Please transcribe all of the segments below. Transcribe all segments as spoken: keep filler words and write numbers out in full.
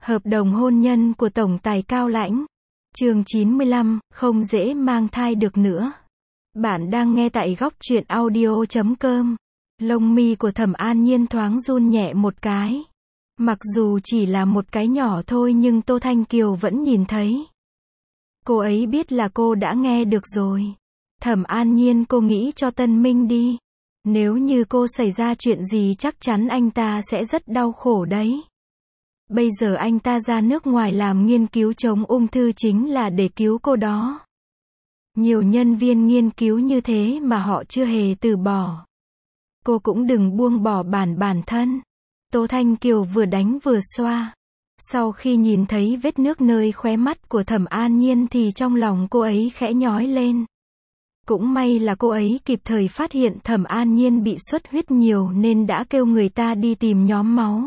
Hợp đồng hôn nhân của tổng tài Cao Lãnh. Chương chín mươi lăm, không dễ mang thai được nữa. Bạn đang nghe tại góc truyện audio chấm com. Lông mi của Thẩm An Nhiên thoáng run nhẹ một cái. Mặc dù chỉ là một cái nhỏ thôi nhưng Tô Thanh Kiều vẫn nhìn thấy. Cô ấy biết là cô đã nghe được rồi. Thẩm An Nhiên, cô nghĩ cho Tân Minh đi. Nếu như cô xảy ra chuyện gì chắc chắn anh ta sẽ rất đau khổ đấy. Bây giờ anh ta ra nước ngoài làm nghiên cứu chống ung thư chính là để cứu cô đó. Nhiều nhân viên nghiên cứu như thế mà họ chưa hề từ bỏ. Cô cũng đừng buông bỏ bản bản thân. Tô Thanh Kiều vừa đánh vừa xoa. Sau khi nhìn thấy vết nước nơi khóe mắt của Thẩm An Nhiên thì trong lòng cô ấy khẽ nhói lên. Cũng may là cô ấy kịp thời phát hiện Thẩm An Nhiên bị xuất huyết nhiều nên đã kêu người ta đi tìm nhóm máu.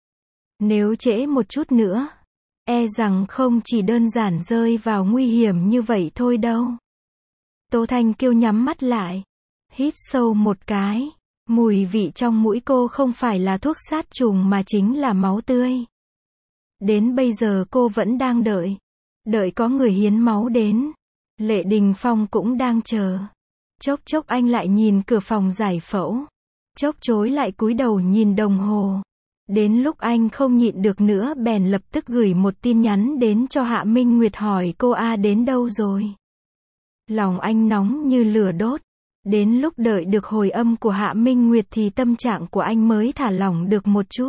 Nếu trễ một chút nữa, e rằng không chỉ đơn giản rơi vào nguy hiểm như vậy thôi đâu. Tô Thanh Kiều nhắm mắt lại, hít sâu một cái. Mùi vị trong mũi cô không phải là thuốc sát trùng mà chính là máu tươi. Đến bây giờ cô vẫn đang đợi. Đợi có người hiến máu đến. Lệ Đình Phong cũng đang chờ. Chốc chốc anh lại nhìn cửa phòng giải phẫu. Chốc chối lại cúi đầu nhìn đồng hồ. Đến lúc anh không nhịn được nữa bèn lập tức gửi một tin nhắn đến cho Hạ Minh Nguyệt hỏi cô A đến đâu rồi. Lòng anh nóng như lửa đốt. Đến lúc đợi được hồi âm của Hạ Minh Nguyệt thì tâm trạng của anh mới thả lỏng được một chút.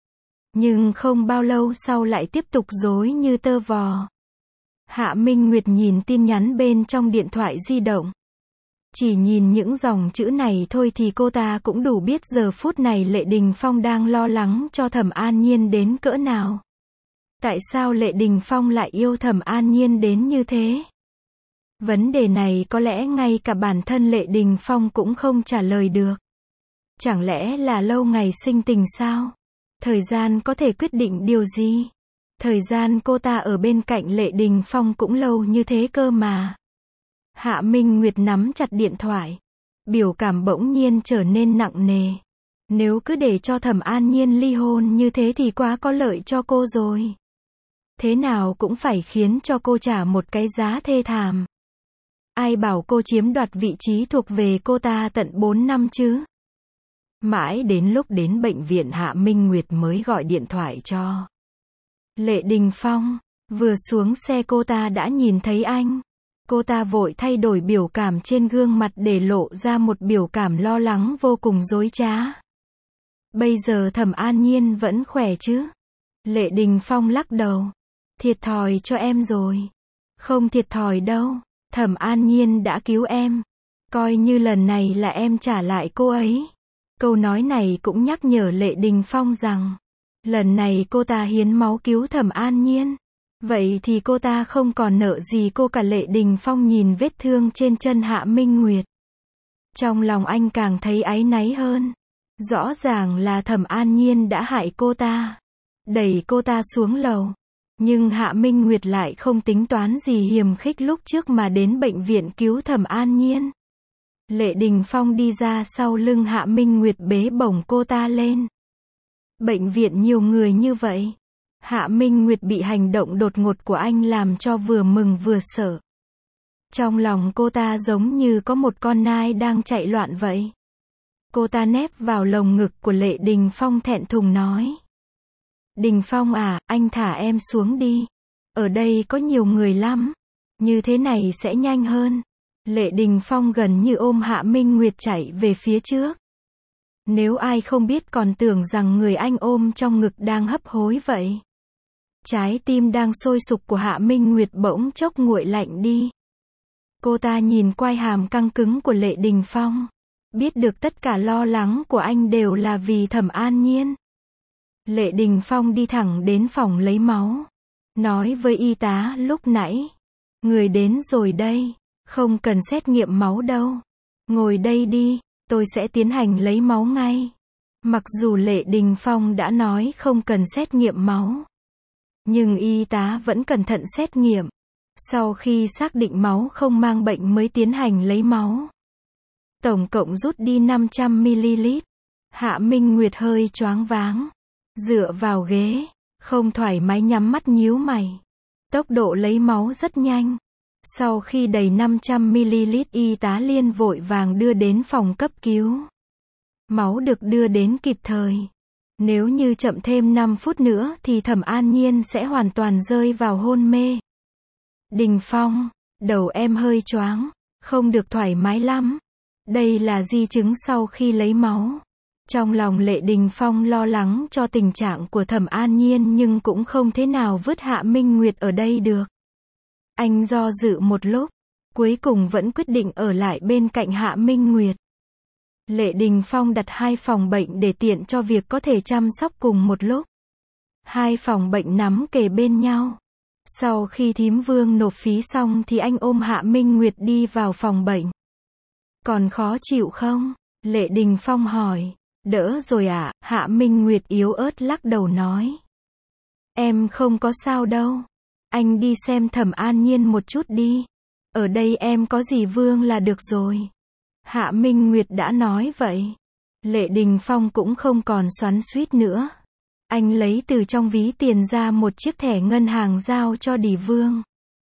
Nhưng không bao lâu sau lại tiếp tục rối như tơ vò. Hạ Minh Nguyệt nhìn tin nhắn bên trong điện thoại di động. Chỉ nhìn những dòng chữ này thôi thì cô ta cũng đủ biết giờ phút này Lệ Đình Phong đang lo lắng cho Thẩm An Nhiên đến cỡ nào. Tại sao Lệ Đình Phong lại yêu Thẩm An Nhiên đến như thế? Vấn đề này có lẽ ngay cả bản thân Lệ Đình Phong cũng không trả lời được. Chẳng lẽ là lâu ngày sinh tình sao? Thời gian có thể quyết định điều gì? Thời gian cô ta ở bên cạnh Lệ Đình Phong cũng lâu như thế cơ mà. Hạ Minh Nguyệt nắm chặt điện thoại. Biểu cảm bỗng nhiên trở nên nặng nề. Nếu cứ để cho Thẩm An Nhiên ly hôn như thế thì quá có lợi cho cô rồi. Thế nào cũng phải khiến cho cô trả một cái giá thê thảm. Ai bảo cô chiếm đoạt vị trí thuộc về cô ta tận bốn năm chứ? Mãi đến lúc đến bệnh viện Hạ Minh Nguyệt mới gọi điện thoại cho Lệ Đình Phong. Vừa xuống xe cô ta đã nhìn thấy anh. Cô ta vội thay đổi biểu cảm trên gương mặt để lộ ra một biểu cảm lo lắng vô cùng dối trá. Bây giờ Thẩm An Nhiên vẫn khỏe chứ? Lệ Đình Phong lắc đầu. Thiệt thòi cho em rồi. Không thiệt thòi đâu. Thẩm An Nhiên đã cứu em. Coi như lần này là em trả lại cô ấy. Câu nói này cũng nhắc nhở Lệ Đình Phong rằng lần này cô ta hiến máu cứu Thẩm An Nhiên. Vậy thì cô ta không còn nợ gì cô cả. Lệ Đình Phong nhìn vết thương trên chân Hạ Minh Nguyệt. Trong lòng anh càng thấy áy náy hơn. Rõ ràng là Thẩm An Nhiên đã hại cô ta. Đẩy cô ta xuống lầu. Nhưng Hạ Minh Nguyệt lại không tính toán gì hiềm khích lúc trước mà đến bệnh viện cứu Thẩm An Nhiên. Lệ Đình Phong đi ra sau lưng Hạ Minh Nguyệt bế bổng cô ta lên. Bệnh viện nhiều người như vậy. Hạ Minh Nguyệt bị hành động đột ngột của anh làm cho vừa mừng vừa sợ. Trong lòng cô ta giống như có một con nai đang chạy loạn vậy. Cô ta nép vào lồng ngực của Lệ Đình Phong thẹn thùng nói. Đình Phong à, anh thả em xuống đi. Ở đây có nhiều người lắm. Như thế này sẽ nhanh hơn. Lệ Đình Phong gần như ôm Hạ Minh Nguyệt chạy về phía trước. Nếu ai không biết còn tưởng rằng người anh ôm trong ngực đang hấp hối vậy. Trái tim đang sôi sục của Hạ Minh Nguyệt bỗng chốc nguội lạnh đi. Cô ta nhìn quai hàm căng cứng của Lệ Đình Phong. Biết được tất cả lo lắng của anh đều là vì Thẩm An Nhiên. Lệ Đình Phong đi thẳng đến phòng lấy máu. Nói với y tá lúc nãy. Người đến rồi đây. Không cần xét nghiệm máu đâu. Ngồi đây đi, tôi sẽ tiến hành lấy máu ngay. Mặc dù Lệ Đình Phong đã nói không cần xét nghiệm máu. Nhưng y tá vẫn cẩn thận xét nghiệm. Sau khi xác định máu không mang bệnh mới tiến hành lấy máu. Tổng cộng rút đi năm trăm mi li lít. Hạ Minh Nguyệt hơi choáng váng. Dựa vào ghế. Không thoải mái nhắm mắt nhíu mày. Tốc độ lấy máu rất nhanh. Sau khi đầy năm trăm mi li lít, y tá Liên vội vàng đưa đến phòng cấp cứu. Máu được đưa đến kịp thời. Nếu như chậm thêm năm phút nữa thì Thẩm An Nhiên sẽ hoàn toàn rơi vào hôn mê. Đình Phong, đầu em hơi choáng, không được thoải mái lắm. Đây là di chứng sau khi lấy máu. Trong lòng Lệ Đình Phong lo lắng cho tình trạng của Thẩm An Nhiên nhưng cũng không thế nào vứt Hạ Minh Nguyệt ở đây được. Anh do dự một lúc, cuối cùng vẫn quyết định ở lại bên cạnh Hạ Minh Nguyệt. Lệ Đình Phong đặt hai phòng bệnh để tiện cho việc có thể chăm sóc cùng một lúc. Hai phòng bệnh nằm kề bên nhau. Sau khi thím Vương nộp phí xong thì anh ôm Hạ Minh Nguyệt đi vào phòng bệnh. Còn khó chịu không? Lệ Đình Phong hỏi. Đỡ rồi ạ, à? Hạ Minh Nguyệt yếu ớt lắc đầu nói. Em không có sao đâu. Anh đi xem Thẩm An Nhiên một chút đi. Ở đây em có dì Vương là được rồi. Hạ Minh Nguyệt đã nói vậy. Lệ Đình Phong cũng không còn xoắn xuýt nữa. Anh lấy từ trong ví tiền ra một chiếc thẻ ngân hàng giao cho dì Vương.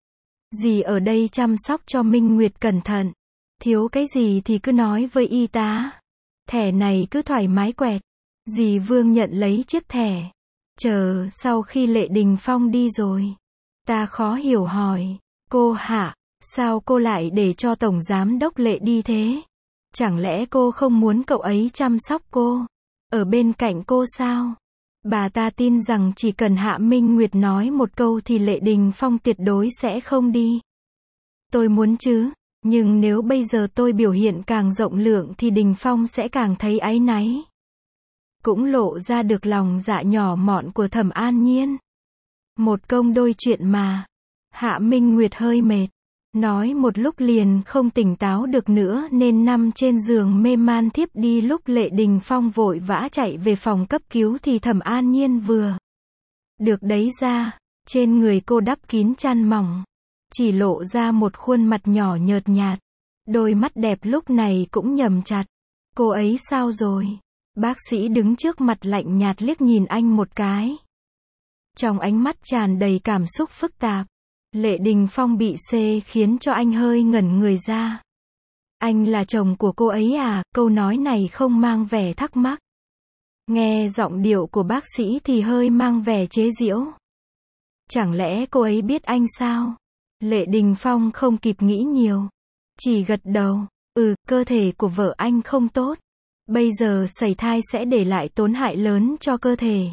Dì ở đây chăm sóc cho Minh Nguyệt cẩn thận. Thiếu cái gì thì cứ nói với y tá. Thẻ này cứ thoải mái quẹt. Dì Vương nhận lấy chiếc thẻ. Chờ, sau khi Lệ Đình Phong đi rồi. Ta khó hiểu hỏi. Cô Hạ, sao cô lại để cho Tổng Giám đốc Lệ đi thế? Chẳng lẽ cô không muốn cậu ấy chăm sóc cô? Ở bên cạnh cô sao? Bà ta tin rằng chỉ cần Hạ Minh Nguyệt nói một câu thì Lệ Đình Phong tuyệt đối sẽ không đi. Tôi muốn chứ. Nhưng nếu bây giờ tôi biểu hiện càng rộng lượng thì Đình Phong sẽ càng thấy áy náy. Cũng lộ ra được lòng dạ nhỏ mọn của Thẩm An Nhiên. Một công đôi chuyện mà. Hạ Minh Nguyệt hơi mệt. Nói một lúc liền không tỉnh táo được nữa nên nằm trên giường mê man thiếp đi. Lúc Lệ Đình Phong vội vã chạy về phòng cấp cứu thì Thẩm An Nhiên vừa được đấy ra. Trên người cô đắp kín chăn mỏng. Chỉ lộ ra một khuôn mặt nhỏ nhợt nhạt. Đôi mắt đẹp lúc này cũng nhầm chặt. Cô ấy sao rồi? Bác sĩ đứng trước mặt lạnh nhạt liếc nhìn anh một cái. Trong ánh mắt tràn đầy cảm xúc phức tạp. Lệ Đình Phong bị xê khiến cho anh hơi ngẩn người ra. Anh là chồng của cô ấy à? Câu nói này không mang vẻ thắc mắc. Nghe giọng điệu của bác sĩ thì hơi mang vẻ chế giễu. Chẳng lẽ cô ấy biết anh sao? Lệ Đình Phong không kịp nghĩ nhiều. Chỉ gật đầu. Ừ, cơ thể của vợ anh không tốt. Bây giờ sẩy thai sẽ để lại tổn hại lớn cho cơ thể.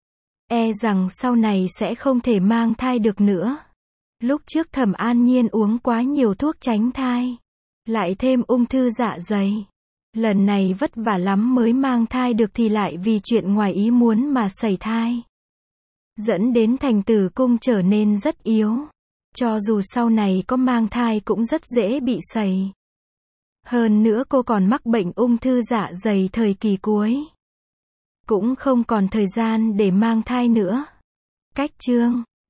E rằng sau này sẽ không thể mang thai được nữa. Lúc trước Thẩm An Nhiên uống quá nhiều thuốc tránh thai. Lại thêm ung thư dạ dày. Lần này vất vả lắm mới mang thai được thì lại vì chuyện ngoài ý muốn mà sẩy thai. Dẫn đến thành tử cung trở nên rất yếu. Cho dù sau này có mang thai cũng rất dễ bị sẩy. Hơn nữa cô còn mắc bệnh ung thư dạ dày thời kỳ cuối. Cũng không còn thời gian để mang thai nữa. Cách chương